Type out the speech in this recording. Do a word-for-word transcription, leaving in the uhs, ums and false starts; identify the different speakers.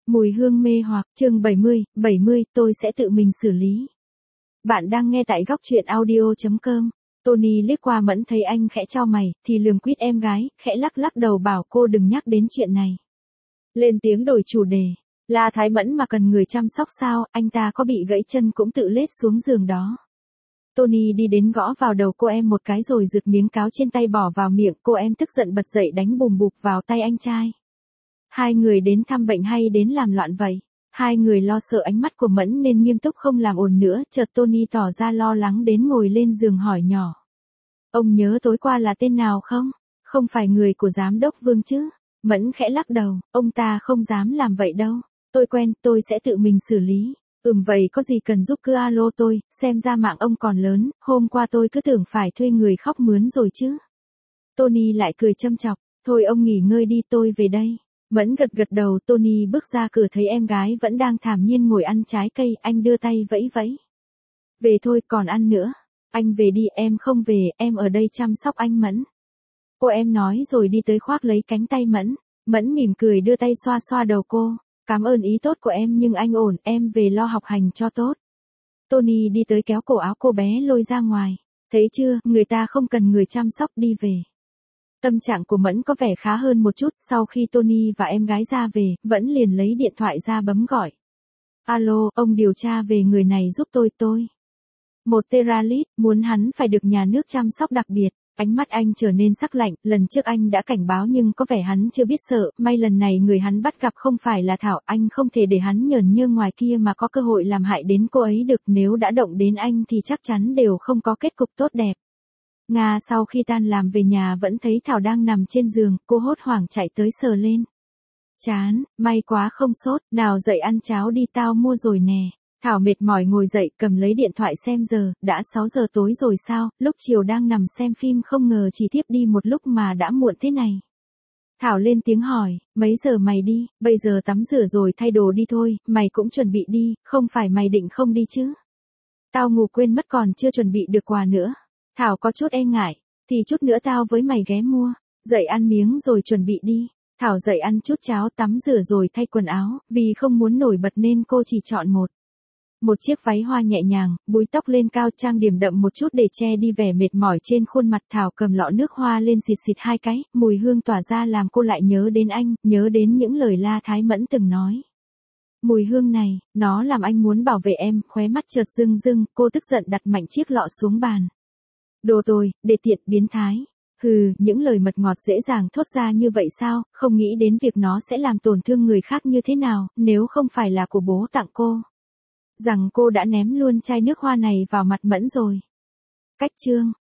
Speaker 1: Mùi hương mê hoặc, chương bảy mươi, bảy mươi, tôi sẽ tự mình xử lý. Bạn đang nghe tại góc truyện audio chấm com. Tony liếc qua Mẫn thấy anh khẽ chau mày, thì lườm quýt em gái, khẽ lắc lắc đầu bảo cô đừng nhắc đến chuyện này. Lên tiếng đổi chủ đề. La Thái Mẫn mà cần người chăm sóc sao, anh ta có bị gãy chân cũng tự lết xuống giường đó. Tony đi đến gõ vào đầu cô em một cái rồi giật miếng cáo trên tay bỏ vào miệng, cô em tức giận bật dậy đánh bùm bụp vào tay anh trai. Hai người đến thăm bệnh hay đến làm loạn vậy? Hai người lo sợ ánh mắt của Mẫn nên nghiêm túc không làm ồn nữa, chợt Tony tỏ ra lo lắng đến ngồi lên giường hỏi nhỏ. Ông nhớ tối qua là tên nào không? Không phải người của giám đốc Vương chứ? Mẫn khẽ lắc đầu, ông ta không dám làm vậy đâu. Tôi quen, tôi sẽ tự mình xử lý. Ừm vậy có gì cần giúp cứ alo tôi, xem ra mạng ông còn lớn, hôm qua tôi cứ tưởng phải thuê người khóc mướn rồi chứ. Tony lại cười châm chọc, thôi ông nghỉ ngơi đi tôi về đây. Mẫn gật gật đầu. Tony bước ra cửa thấy em gái vẫn đang thản nhiên ngồi ăn trái cây, anh đưa tay vẫy vẫy. Về thôi còn ăn nữa. Anh về đi, em không về, em ở đây chăm sóc anh Mẫn. Cô em nói rồi đi tới khoác lấy cánh tay Mẫn. Mẫn mỉm cười đưa tay xoa xoa đầu cô. Cảm ơn ý tốt của em nhưng anh ổn, em về lo học hành cho tốt. Tony đi tới kéo cổ áo cô bé lôi ra ngoài. Thấy chưa, người ta không cần người chăm sóc, đi về. Tâm trạng của Mẫn có vẻ khá hơn một chút, sau khi Tony và em gái ra về, vẫn liền lấy điện thoại ra bấm gọi. Alo, ông điều tra về người này giúp tôi, tôi. Một teralit, muốn hắn phải được nhà nước chăm sóc đặc biệt. Ánh mắt anh trở nên sắc lạnh, lần trước anh đã cảnh báo nhưng có vẻ hắn chưa biết sợ, may lần này người hắn bắt gặp không phải là Thảo, anh không thể để hắn nhởn nhơ ngoài kia mà có cơ hội làm hại đến cô ấy được, nếu đã động đến anh thì chắc chắn đều không có kết cục tốt đẹp. Nga sau khi tan làm về nhà vẫn thấy Thảo đang nằm trên giường, cô hốt hoảng chạy tới sờ lên. Chán, may quá không sốt, nào dậy ăn cháo đi tao mua rồi nè. Thảo mệt mỏi ngồi dậy cầm lấy điện thoại xem giờ, đã sáu giờ tối rồi sao, lúc chiều đang nằm xem phim không ngờ chỉ thiếp đi một lúc mà đã muộn thế này. Thảo lên tiếng hỏi, mấy giờ mày đi, bây giờ tắm rửa rồi thay đồ đi thôi, mày cũng chuẩn bị đi, không phải mày định không đi chứ. Tao ngủ quên mất còn chưa chuẩn bị được quà nữa. Thảo có chút e ngại, thì chút nữa tao với mày ghé mua, dậy ăn miếng rồi chuẩn bị đi. Thảo dậy ăn chút cháo tắm rửa rồi thay quần áo, vì không muốn nổi bật nên cô chỉ chọn một. Một chiếc váy hoa nhẹ nhàng, búi tóc lên cao trang điểm đậm một chút để che đi vẻ mệt mỏi trên khuôn mặt. Thảo cầm lọ nước hoa lên xịt xịt hai cái, mùi hương tỏa ra làm cô lại nhớ đến anh, nhớ đến những lời La Thái Mẫn từng nói. Mùi hương này, nó làm anh muốn bảo vệ em, khóe mắt chợt rưng rưng, cô tức giận đặt mạnh chiếc lọ xuống bàn. Đồ tồi, đề tiện, biến thái. Hừ, những lời mật ngọt dễ dàng thốt ra như vậy sao, không nghĩ đến việc nó sẽ làm tổn thương người khác như thế nào, nếu không phải là của bố tặng cô. Rằng cô đã ném luôn chai nước hoa này vào mặt Mẫn rồi. Cách chương.